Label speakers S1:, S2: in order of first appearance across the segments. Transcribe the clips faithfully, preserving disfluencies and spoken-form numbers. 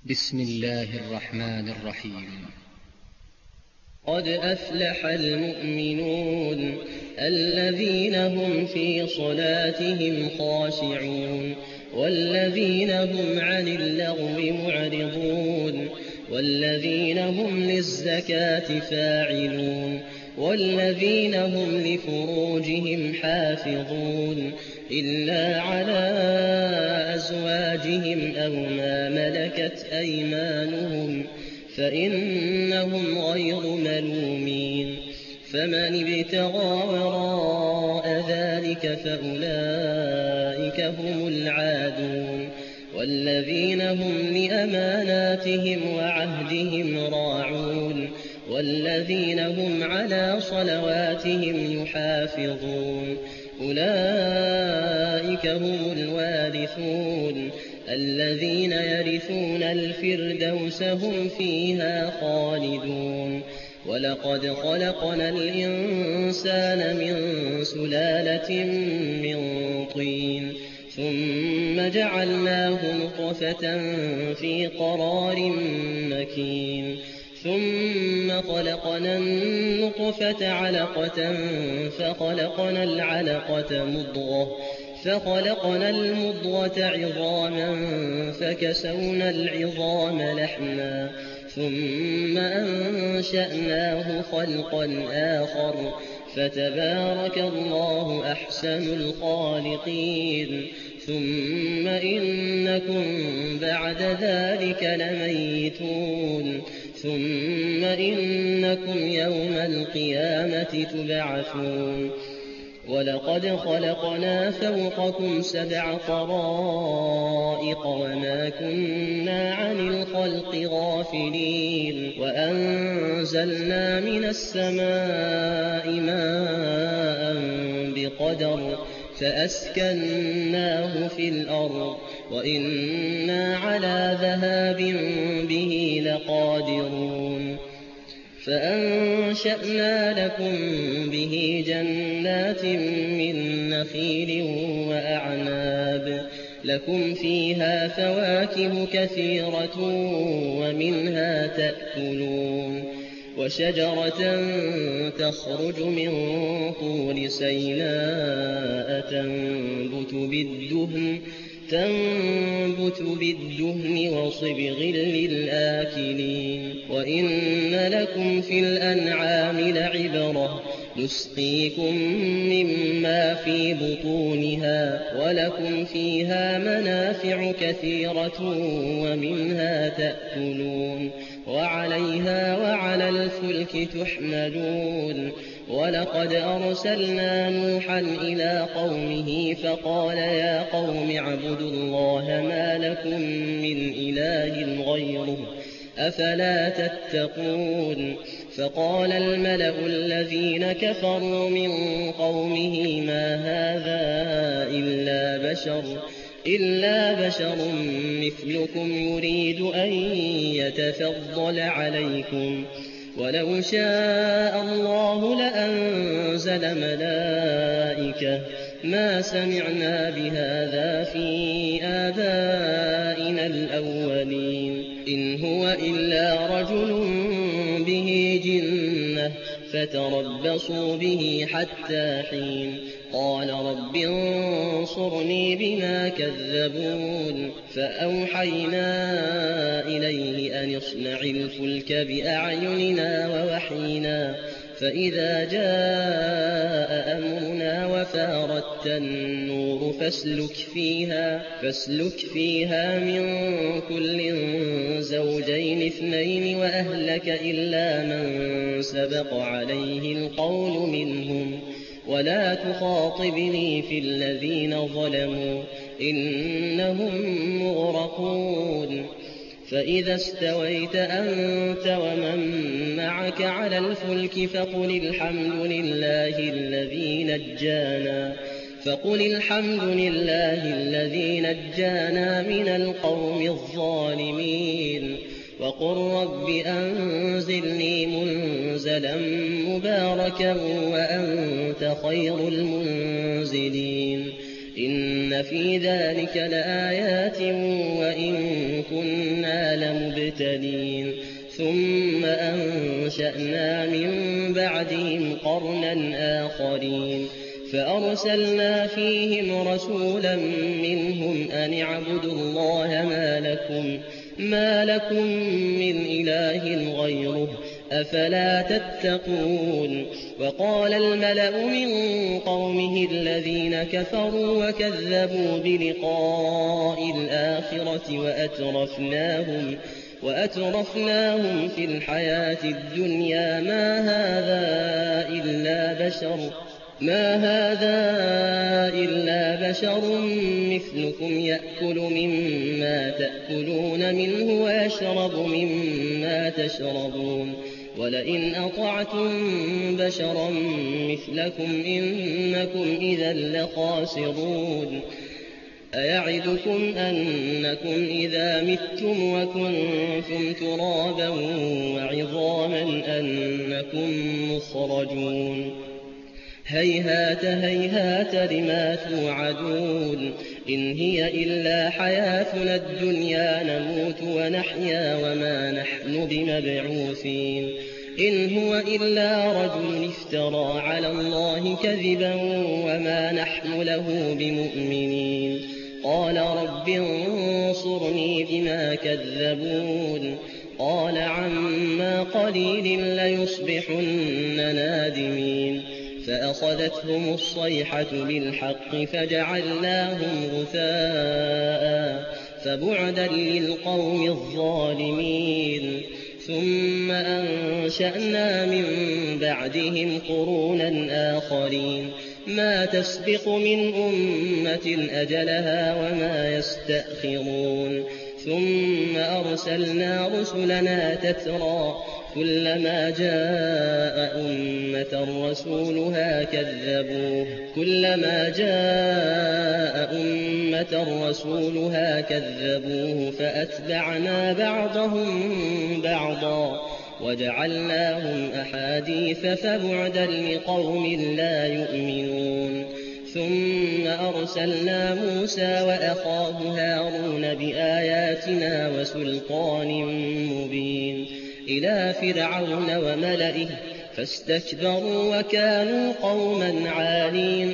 S1: بسم الله الرحمن الرحيم.
S2: قد أفلح المؤمنون الذين هم في صلاتهم خاشعون والذين هم عن اللغو معرضون والذين هم للزكاة فاعلون والذين هم لفروجهم حافظون إلا على أزواجهم أو ما ملكت أيمانهم فإنهم غير ملومين. فمن ابتغى وراء ذلك فأولئك هم العادون والذين هم لأماناتهم وعهدهم راعون والذين هم على صلواتهم يحافظون أولئك هم الوارثون الذين يرثون الفردوس هم فيها خالدون. ولقد خلقنا الإنسان من سلالة من طين ثم جعلناه نطفة في قرار مكين ثم خلقنا النطفة علقة فخلقنا العلقة مضغة فخلقنا المضغة عظاما فكسونا العظام لحما ثم أنشأناه خلقا آخر فتبارك الله أحسن الخالقين. ثم إنكم بعد ذلك لميتون ثم إنكم يوم القيامة تبعثون. ولقد خلقنا فوقكم سبع طرائق وما كنا عن الخلق غافلين وأنزلنا من السماء ماء بقدر فأسكناه في الأرض وإنا على ذهاب به لقادرون. فأنشأنا لكم به جنات من نخيل وأعناب لكم فيها فواكه كثيرة ومنها تأكلون وشجرة تخرج من طور سيناء تنبت بالدهن تنبت بالدهن وصبغ للآكلين. وإن لكم في الأنعام لعبرة نسقيكم مما في بطونها ولكم فيها منافع كثيرة ومنها تأكلون وعليها وعلى الفلك تحملون. ولقد أرسلنا نوحا إلى قومه فقال يا قوم اعبدوا الله ما لكم من إله غيره أفلا تتقون. فقال الملأ الذين كفروا من قومه ما هذا إلا بشر إلا بشر مثلكم يريد أن يتفضل عليكم ولو شاء الله لأنزل ملائكة ما سمعنا بهذا في آبائنا الأولين إن هو إلا رجل به جنة فتربصوا به حتى حين. قال رب انصرني بما كذبون. فأوحينا إليه أن اصنع الفلك بأعيننا ووحينا فإذا جاء أمرنا وفارت النور فاسلك فيها, فاسلك فيها من كل زوجين اثنين وأهلك إلا من سبق عليه القول منهم ولا تخاطبني في الذين ظلموا إنهم مغرقون. فإذا استويت أنت ومن معك على الفلك فقل الحمد لله الذي نجانا فقل الحمد لله الذي نجانا من القوم الظالمين. وقل رب أنزلني منزلا مباركا وأنت خير المنزلين. إن في ذلك لآيات وإن كنا لمبتلين ثم أنشأنا من بعدهم قرنا آخرين فأرسلنا فيهم رسولا منهم أن اعبدوا الله ما لكم, ما لكم من إله غيره أفلا تتقون. وقال الملأ من قومه الذين كفروا وكذبوا بلقاء الآخرة وأترفناهم, وأترفناهم في الحياة الدنيا ما هذا إلا بشر ما هذا إلا بشر مثلكم يأكل مما تأكلون منه ويشرب مما تشربون ولئن أطعتم بشرا مثلكم إنكم إذا لخاسرون. أيعدكم أنكم إذا متم وكنتم ترابا وعظاما أنكم مخرجون هيهات هيهات لما توعدون إن هي إلا حياتنا الدنيا نموت ونحيا وما نحن بمبعوثين إن هو إلا رجل افترى على الله كذبا وما نحن له بمؤمنين قال رب انصرني بما كذبون قال عما قليل ليصبحن نادمين فأخذتهم الصيحة بالحق فجعلناهم غثاء فبعدا للقوم الظالمين. ثم أنشأنا من بعدهم قرونا آخرين ما تسبق من أمة أجلها وما يستأخرون ثم أرسلنا رسلنا تترى كلما جاء أمة رسولها كذبوه كلما جاء أمة رسولها كذبوه فأتبعنا بعضهم بعضا وجعلناهم أحاديث فبعدا لقوم لا يؤمنون. ثم أرسلنا موسى وأخاه هارون بآياتنا وسلطان مبين إلى فرعون وملئه فاستكبروا وكانوا قوما عالين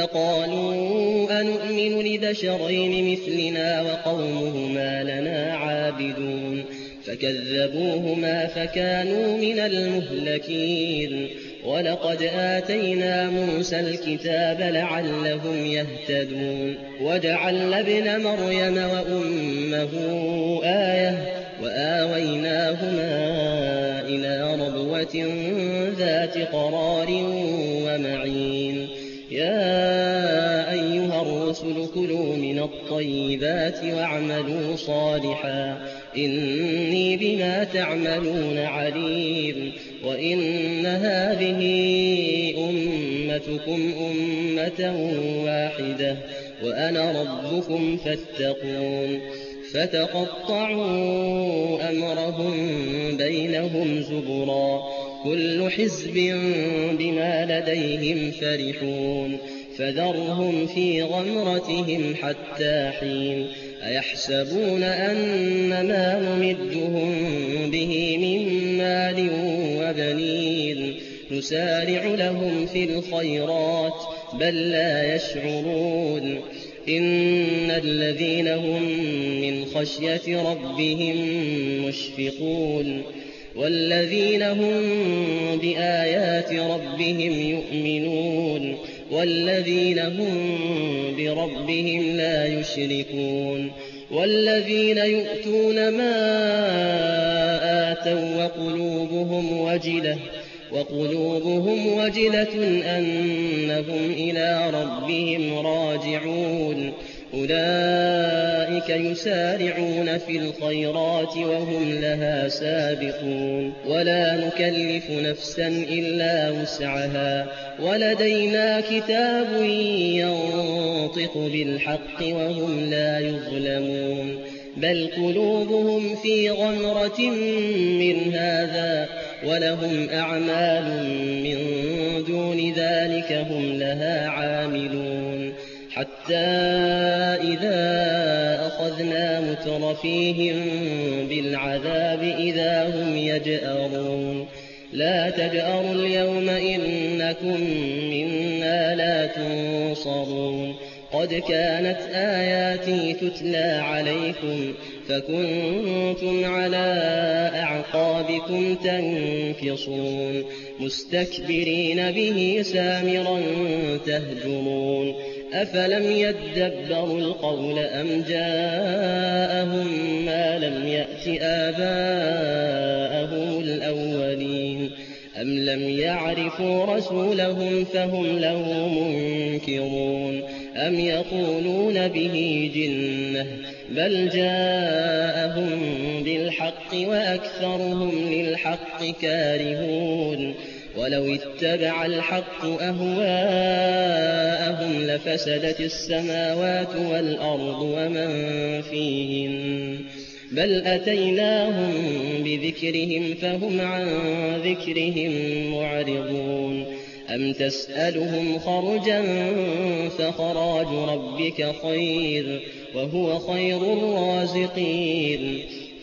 S2: فقالوا أنؤمن لبشرين مثلنا وقومهما لنا عابدون فكذبوهما فكانوا من المهلكين. ولقد آتينا موسى الكتاب لعلهم يهتدون وجعلنا ابن مريم وأمه آية وآويناهما إلى ربوة ذات قرار ومعين. يا أيها الرسل كلوا من الطيبات واعملوا صالحا إني بما تعملون عليم. وإن هذه أمتكم أمة واحدة وأنا ربكم فاتقون. فتقطعوا أمرهم بينهم زبرا كل حزب بما لديهم فرحون فذرهم في غمرتهم حتى حين. أيحسبون أن ما نمدهم به من مال وبنين نسارع لهم في الخيرات بل لا يشعرون. إن الذين هم من خشية ربهم مشفقون والذين هم بآيات ربهم يؤمنون والذين هم بربهم لا يشركون والذين يؤتون ما آتوا وقلوبهم وجلة وقلوبهم وجلة أنهم إلى ربهم راجعون أولئك يسارعون في الخيرات وهم لها سابقون ولا نكلف نفسا إلا وسعها ولدينا كتاب ينطق بالحق وهم لا يظلمون بل قلوبهم في غمرة من هذا ولهم أعمال من دون ذلك هم لها عاملون حتى إذا أخذنا مترفيهم بالعذاب إذا هم يجأرون لا تجأروا اليوم إنكم منا لا تنصرون قد كانت آياتي تتلى عليكم فكنتم على أعقابكم تنكصون مستكبرين به سامرا تهجرون أفلم يدبروا القول أم جاءهم ما لم يأت آباءهم الأولين أم لم يعرفوا رسولهم فهم له منكرون أم يقولون به جنة بل جاءهم بالحق وأكثرهم للحق كارهون ولو اتبع الحق أهواءهم لفسدت السماوات والأرض ومن فيهن بل أتيناهم بذكرهم فهم عن ذكرهم معرضون أم تسألهم خرجا فخراج ربك خير وهو خير الرازقين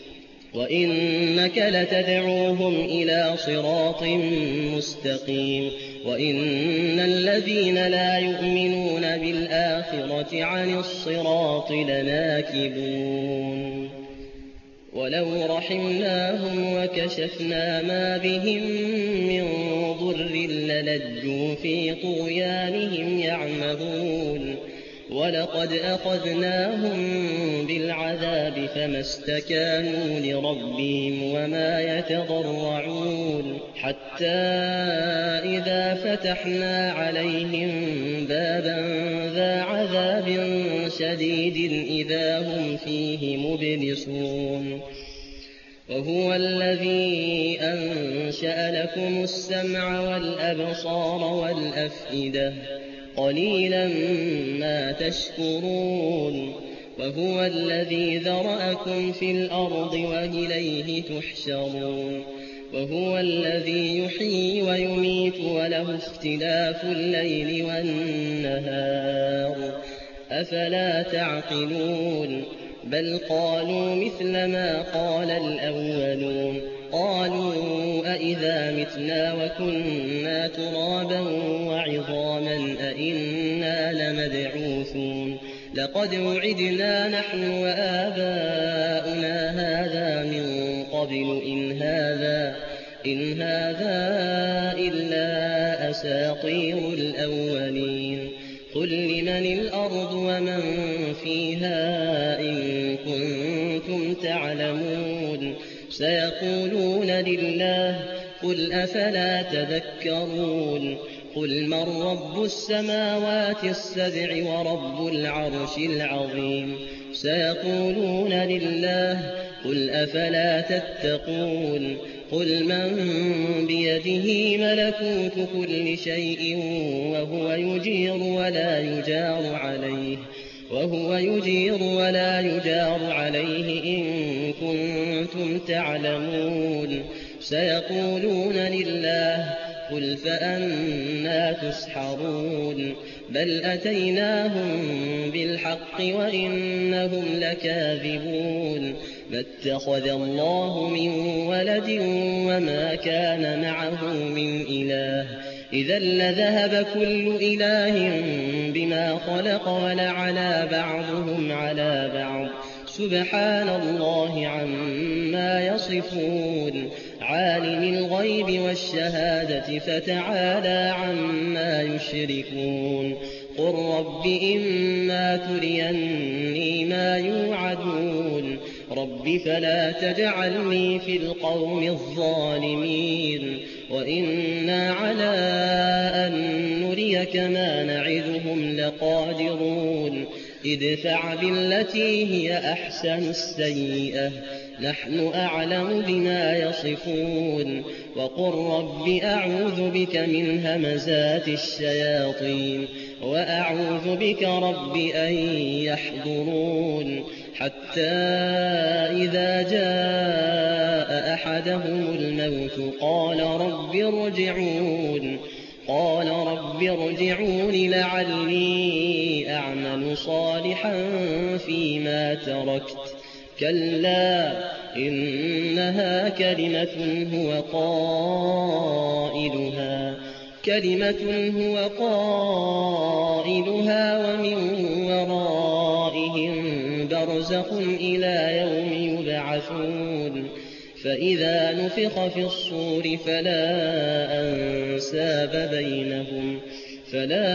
S2: وإنك لتدعوهم إلى صراط مستقيم وإن الذين لا يؤمنون بالآخرة عن الصراط لناكبون ولو رحمناهم وكشفنا ما بهم من ضر للجوا في طغيانهم يعمهون ولقد أخذناهم بالعذاب فما استكانوا لربهم وما يتضرعون حتى إذا فتحنا عليهم بابا ذا عذاب شديد إذا هم فيه مبلسون وهو الذي أنشأ لكم السمع والأبصار والأفئدة قليلا ما تشكرون وهو الذي ذرأكم في الأرض وإليه تحشرون وهو الذي يحيي ويميت وله اختلاف الليل والنهار أفلا تعقلون بل قالوا مثل ما قال الأولون قالوا أإذا متنا وكنا ترابا وعظاما أإنا لمبعوثون لقد وعدنا نحن وآباؤنا هذا من قبل إن هذا إن هذا إلا أساطير الأولين قل لمن الأرض ومن فيها إن كنتم تعلمون سيقولون لله قل أفلا تذكرون قل من رب السماوات السبع ورب العرش العظيم سيقولون لله قل أفلا تتقون قل من بيده ملكوت كل شيء وهو يجير ولا يجار عليه وهو يجير ولا يجار عليه إن كنتم تعلمون سيقولون لله قل فأنى تسحرون بل أتيناهم بالحق وإنهم لكاذبون ما اتخذ الله من ولد وما كان معه من إله إذا لذهب كل إله بما خلق ولعلى بعضهم على بعض سبحان الله عما يصفون عالم الغيب والشهادة فتعالى عما يشركون قل رب إما تريني ما يوعدون رب فلا تجعلني في القوم الظالمين وإنا على أن نريك ما نعدهم لقادرون ادفع بالتي هي أحسن السيئة نحن أعلم بما يصفون وقل رب أعوذ بك من همزات الشياطين وأعوذ بك رب أن يحضرون حتى إذا جاء أحدهم الموت قال رب ارجعون قال رب ارجعون لعلي أعمل صالحا فيما تركت كلا إنها كلمة هو قائلها كلمة هو قائلها ومن ورائهم برزخ إلى يوم يبعثون فإذا نفخ في الصور فلا أنساب بينهم فلا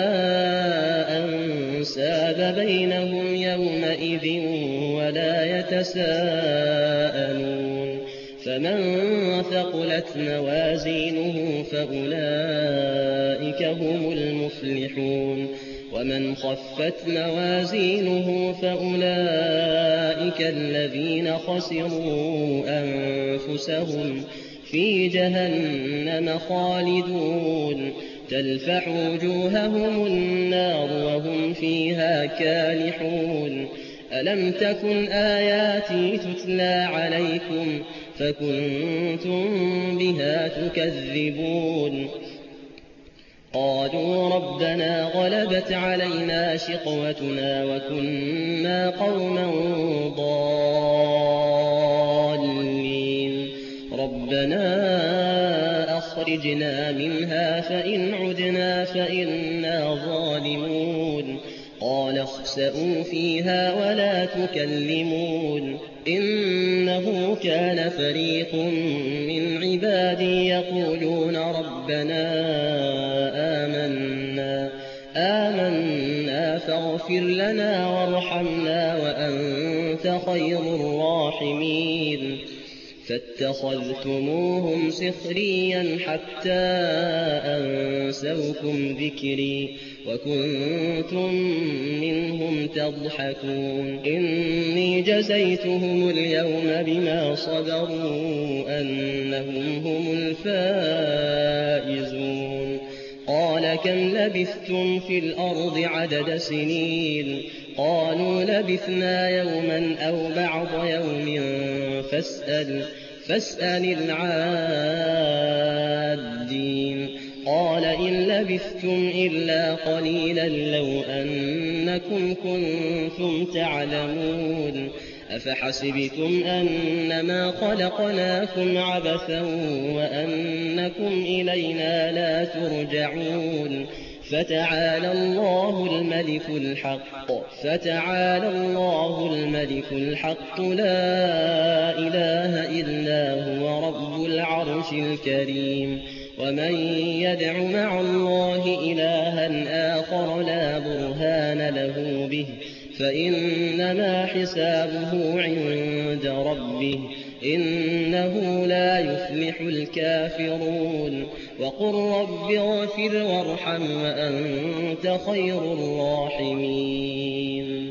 S2: أنساب بينهم يومئذ ولا يتساءلون فمن ثقلت موازينه فأولئك هم المفلحون ومن خفت موازينه فأولئك الذين خسروا أنفسهم في جهنم خالدون تلفح وجوههم النار وهم فيها كالحون ألم تكن آياتي تتلى عليكم فكنتم بها تكذبون قالوا ربنا غلبت علينا شقوتنا وكنا قوما ضالين ربنا أخرجنا منها فإن عدنا فإنا ظالمون قال اخسئوا فيها ولا تكلمون إنه كان فريق من عبادي يقولون ربنا آمنا آمنا فاغفر لنا وارحمنا وأنت خير الراحمين فاتخذتموهم سخريا حتى أنسوكم ذكري وكنتم منهم تضحكون إني جزيتهم اليوم بما صبروا أنهم هم الفائزون قال كم لبثتم في الأرض عدد سنين قالوا لبثنا يوما أو بعض يوم فاسأل, فاسأل العادين قال إن لبثتم إلا قليلا لو أنكم كنتم تعلمون أفحسبتم أنما خلقناكم عبثا وأنكم إلينا لا ترجعون فتعالى الله الملك الحق فتعالى الله الملك الحق لا إله إلا هو رب العرش الكريم ومن يدع مع الله إلها آخر لا برهان له به فإنما حسابه عند ربه إنه لا يفلح الكافرون وقل رب اغفر وارحم وأنت خير الراحمين